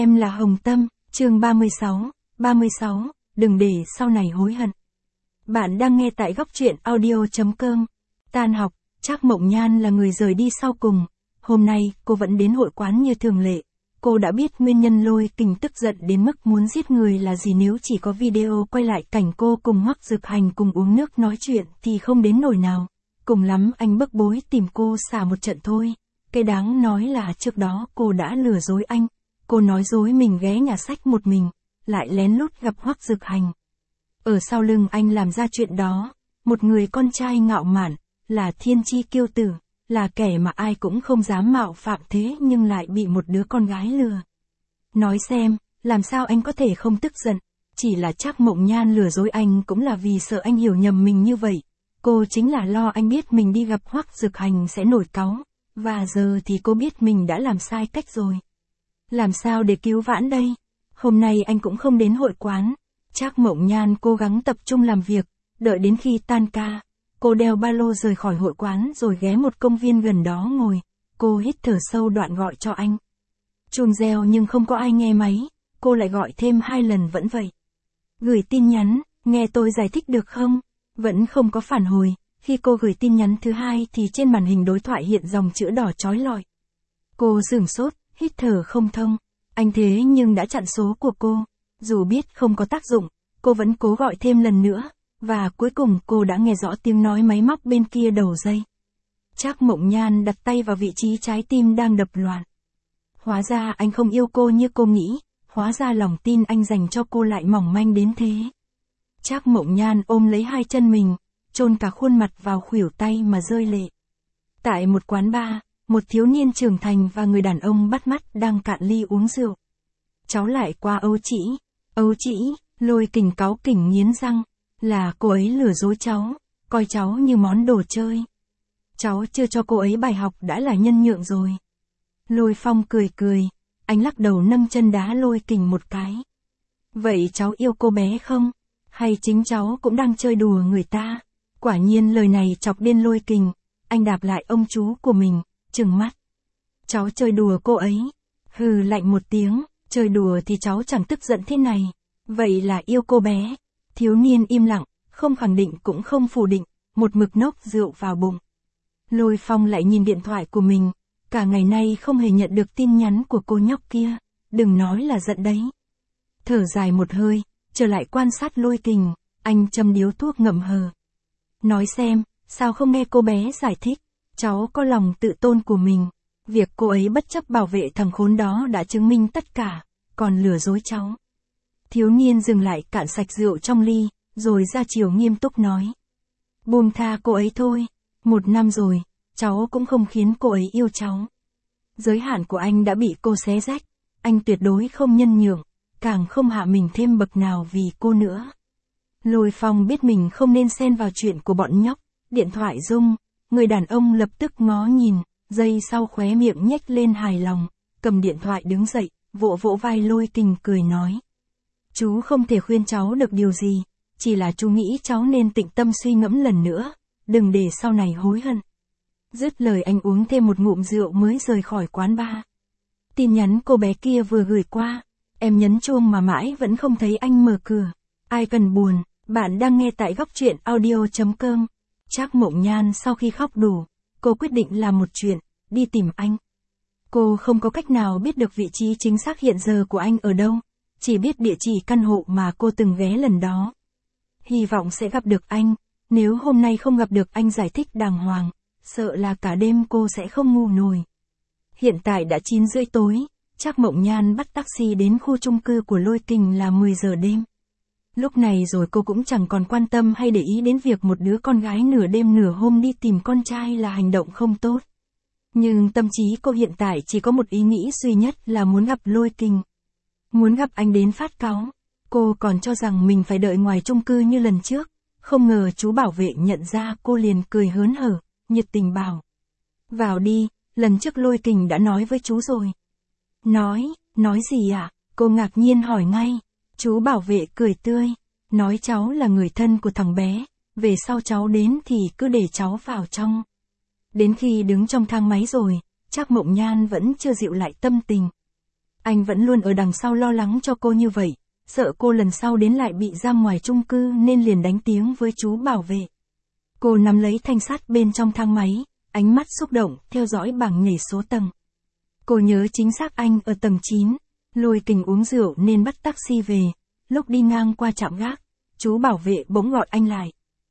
Em là Hồng Tâm, chương 36, đừng để sau này hối hận. Bạn đang nghe tại góc truyện audio.com. Tan học, Trác Mộng Nhan là người rời đi sau cùng. Hôm nay, cô vẫn đến hội quán như thường lệ. Cô đã biết nguyên nhân Lôi Kình tức giận đến mức muốn giết người là gì, nếu chỉ có video quay lại cảnh cô cùng Hoắc Dực Hành cùng uống nước nói chuyện thì không đến nỗi nào. Cùng lắm anh bức bối tìm cô xả một trận thôi. Cái đáng nói là trước đó cô đã lừa dối anh. Cô nói dối mình ghé nhà sách một mình, lại lén lút gặp Hoắc Dực Hành. Ở sau lưng anh làm ra chuyện đó, một người con trai ngạo mạn, là thiên chi kiêu tử, là kẻ mà ai cũng không dám mạo phạm, thế nhưng lại bị một đứa con gái lừa. Nói xem, làm sao anh có thể không tức giận, chỉ là Trác Mộng Nhan lừa dối anh cũng là vì sợ anh hiểu nhầm mình như vậy. Cô chính là lo anh biết mình đi gặp Hoắc Dực Hành sẽ nổi cáu, và giờ thì cô biết mình đã làm sai cách rồi. Làm sao để cứu vãn đây? Hôm nay anh cũng không đến hội quán. Trác Mộng Nhan cố gắng tập trung làm việc, đợi đến khi tan ca, cô đeo ba lô rời khỏi hội quán rồi ghé một công viên gần đó ngồi. Cô hít thở sâu đoạn gọi cho anh. Chuông reo nhưng không có ai nghe máy, cô lại gọi thêm 2 lần vẫn vậy. Gửi tin nhắn, nghe tôi giải thích được không? Vẫn không có phản hồi. Khi cô gửi tin nhắn thứ 2 thì trên màn hình đối thoại hiện dòng chữ đỏ chói lọi. Cô sửng sốt, hít thở không thông. Anh thế nhưng đã chặn số của cô. Dù biết không có tác dụng, cô vẫn cố gọi thêm lần nữa, và cuối cùng cô đã nghe rõ tiếng nói máy móc bên kia đầu dây. Trác Mộng Nhan đặt tay vào vị trí trái tim đang đập loạn. Hóa ra anh không yêu cô như cô nghĩ, hóa ra lòng tin anh dành cho cô lại mỏng manh đến thế. Trác Mộng Nhan ôm lấy 2 chân mình, chôn cả khuôn mặt vào khuỷu tay mà rơi lệ. Tại một quán bar, một thiếu niên trưởng thành và người đàn ông bắt mắt đang cạn ly uống rượu. Cháu lại qua Âu Chỉ, Lôi Kình cáu kỉnh nghiến răng, là cô ấy lừa dối cháu, coi cháu như món đồ chơi. Cháu chưa cho cô ấy bài học đã là nhân nhượng rồi. Lôi Phong cười, anh lắc đầu nâng chân đá Lôi Kình một cái. Vậy cháu yêu cô bé không? Hay chính cháu cũng đang chơi đùa người ta? Quả nhiên lời này chọc điên Lôi Kình, anh đạp lại ông chú của mình, trừng mắt. Cháu chơi đùa cô ấy. Hừ lạnh một tiếng, chơi đùa thì cháu chẳng tức giận thế này. Vậy là yêu cô bé. Thiếu niên im lặng, không khẳng định cũng không phủ định, một mực nốc rượu vào bụng. Lôi Phong lại nhìn điện thoại của mình, cả ngày nay không hề nhận được tin nhắn của cô nhóc kia, đừng nói là giận đấy. Thở dài một hơi, trở lại quan sát Lôi Kình, anh châm điếu thuốc ngậm hờ. Nói xem, sao không nghe cô bé giải thích, cháu có lòng tự tôn của mình. Việc cô ấy bất chấp bảo vệ thằng khốn đó đã chứng minh tất cả, còn lừa dối cháu. Thiếu niên dừng lại cạn sạch rượu trong ly, rồi ra chiều nghiêm túc nói. Buông tha cô ấy thôi, 1 năm rồi, cháu cũng không khiến cô ấy yêu cháu. Giới hạn của anh đã bị cô xé rách, anh tuyệt đối không nhân nhượng, càng không hạ mình thêm bậc nào vì cô nữa. Lôi Phong biết mình không nên xen vào chuyện của bọn nhóc, điện thoại rung, người đàn ông lập tức ngó nhìn, giây sau khóe miệng nhếch lên hài lòng, cầm điện thoại đứng dậy, vỗ vỗ vai Lôi Kình cười nói. Chú không thể khuyên cháu được điều gì, chỉ là chú nghĩ cháu nên tĩnh tâm suy ngẫm lần nữa, đừng để sau này hối hận. Dứt lời anh uống thêm một ngụm rượu mới rời khỏi quán bar. Tin nhắn cô bé kia vừa gửi qua, em nhấn chuông mà mãi vẫn không thấy anh mở cửa. Ai cần buồn, bạn đang nghe tại góc truyện audio.com. Trác Mộng Nhan sau khi khóc đủ, cô quyết định làm một chuyện, đi tìm anh. Cô không có cách nào biết được vị trí chính xác hiện giờ của anh ở đâu, chỉ biết địa chỉ căn hộ mà cô từng ghé lần đó. Hy vọng sẽ gặp được anh, nếu hôm nay không gặp được anh giải thích đàng hoàng, sợ là cả đêm cô sẽ không ngủ nổi. Hiện tại đã 9:30 tối, Trác Mộng Nhan bắt taxi đến khu chung cư của Lôi Kình là 10 giờ đêm. Lúc này rồi cô cũng chẳng còn quan tâm hay để ý đến việc một đứa con gái nửa đêm nửa hôm đi tìm con trai là hành động không tốt. Nhưng tâm trí cô hiện tại chỉ có một ý nghĩ duy nhất là muốn gặp Lôi Kình. Muốn gặp anh đến phát cáu. Cô còn cho rằng mình phải đợi ngoài chung cư như lần trước, không ngờ chú bảo vệ nhận ra cô liền cười hớn hở, nhiệt tình bảo. Vào đi, lần trước Lôi Kình đã nói với chú rồi. Nói gì ạ? Cô ngạc nhiên hỏi ngay. Chú bảo vệ cười tươi, nói cháu là người thân của thằng bé, về sau cháu đến thì cứ để cháu vào trong. Đến khi đứng trong thang máy rồi, Trác Mộng Nhan vẫn chưa dịu lại tâm tình. Anh vẫn luôn ở đằng sau lo lắng cho cô như vậy, sợ cô lần sau đến lại bị giam ngoài chung cư nên liền đánh tiếng với chú bảo vệ. Cô nắm lấy thanh sắt bên trong thang máy, ánh mắt xúc động, theo dõi bảng nhảy số tầng. Cô nhớ chính xác anh ở tầng 9, Lôi Kình uống rượu nên bắt taxi về, lúc đi ngang qua trạm gác, chú bảo vệ bỗng gọi anh lại.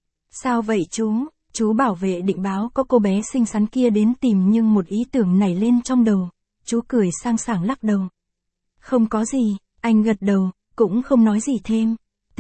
Sao vậy chú? Chú bảo vệ định báo có cô bé xinh xắn kia đến tìm nhưng một ý tưởng nảy lên trong đầu, chú cười sang sảng lắc đầu. Không có gì, anh gật đầu, cũng không nói gì thêm.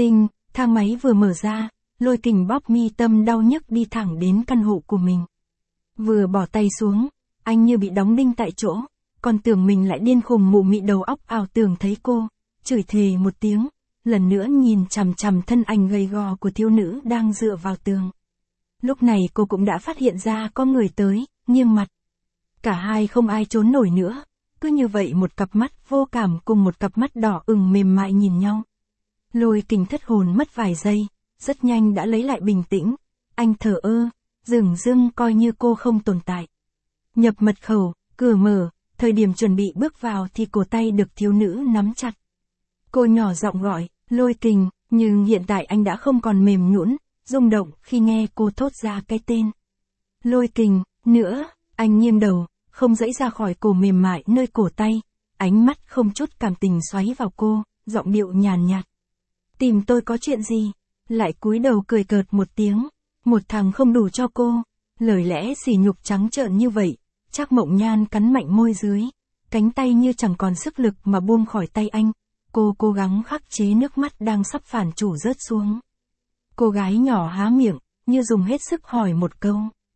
Thang máy vừa mở ra, Lôi Kình bóp mi tâm đau nhức đi thẳng đến căn hộ của mình. Vừa bỏ tay xuống, anh như bị đóng đinh tại chỗ, còn tưởng mình lại điên khùng mụ mị đầu óc ảo tưởng thấy cô, chửi thề một tiếng, lần nữa nhìn chằm chằm thân ảnh gầy gò của thiếu nữ đang dựa vào tường. Lúc này cô cũng đã phát hiện ra có người tới, nghiêng mặt. Cả hai không ai trốn nổi nữa, cứ như vậy một cặp mắt vô cảm cùng một cặp mắt đỏ ửng mềm mại nhìn nhau. Lôi Kình thất hồn mất vài giây, rất nhanh đã lấy lại bình tĩnh, anh thờ ơ, dửng dưng coi như cô không tồn tại. Nhập mật khẩu, cửa mở, thời điểm chuẩn bị bước vào thì cổ tay được thiếu nữ nắm chặt. Cô nhỏ giọng gọi, Lôi Kình, nhưng hiện tại anh đã không còn mềm nhũn, rung động khi nghe cô thốt ra cái tên. Lôi Kình, nữa, anh nghiêng đầu, không dãy ra khỏi cổ mềm mại nơi cổ tay, ánh mắt không chút cảm tình xoáy vào cô, giọng điệu nhàn nhạt. Tìm tôi có chuyện gì? Lại cúi đầu cười cợt một tiếng, một thằng không đủ cho cô, lời lẽ sỉ nhục trắng trợn như vậy, Trác Mộng Nhan cắn mạnh môi dưới, cánh tay như chẳng còn sức lực mà buông khỏi tay anh, cô cố gắng khắc chế nước mắt đang sắp phản chủ rớt xuống. Cô gái nhỏ há miệng, như dùng hết sức hỏi một câu.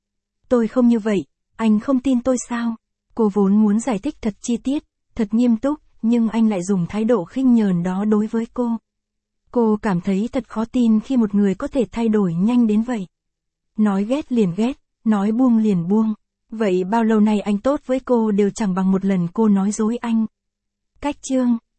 Tôi không như vậy, anh không tin tôi sao? Cô vốn muốn giải thích thật chi tiết, thật nghiêm túc, nhưng anh lại dùng thái độ khinh nhờn đó đối với cô. Cô cảm thấy thật khó tin khi một người có thể thay đổi nhanh đến vậy. Nói ghét liền ghét, nói buông liền buông. Vậy bao lâu nay anh tốt với cô đều chẳng bằng một lần cô nói dối anh. Cách chương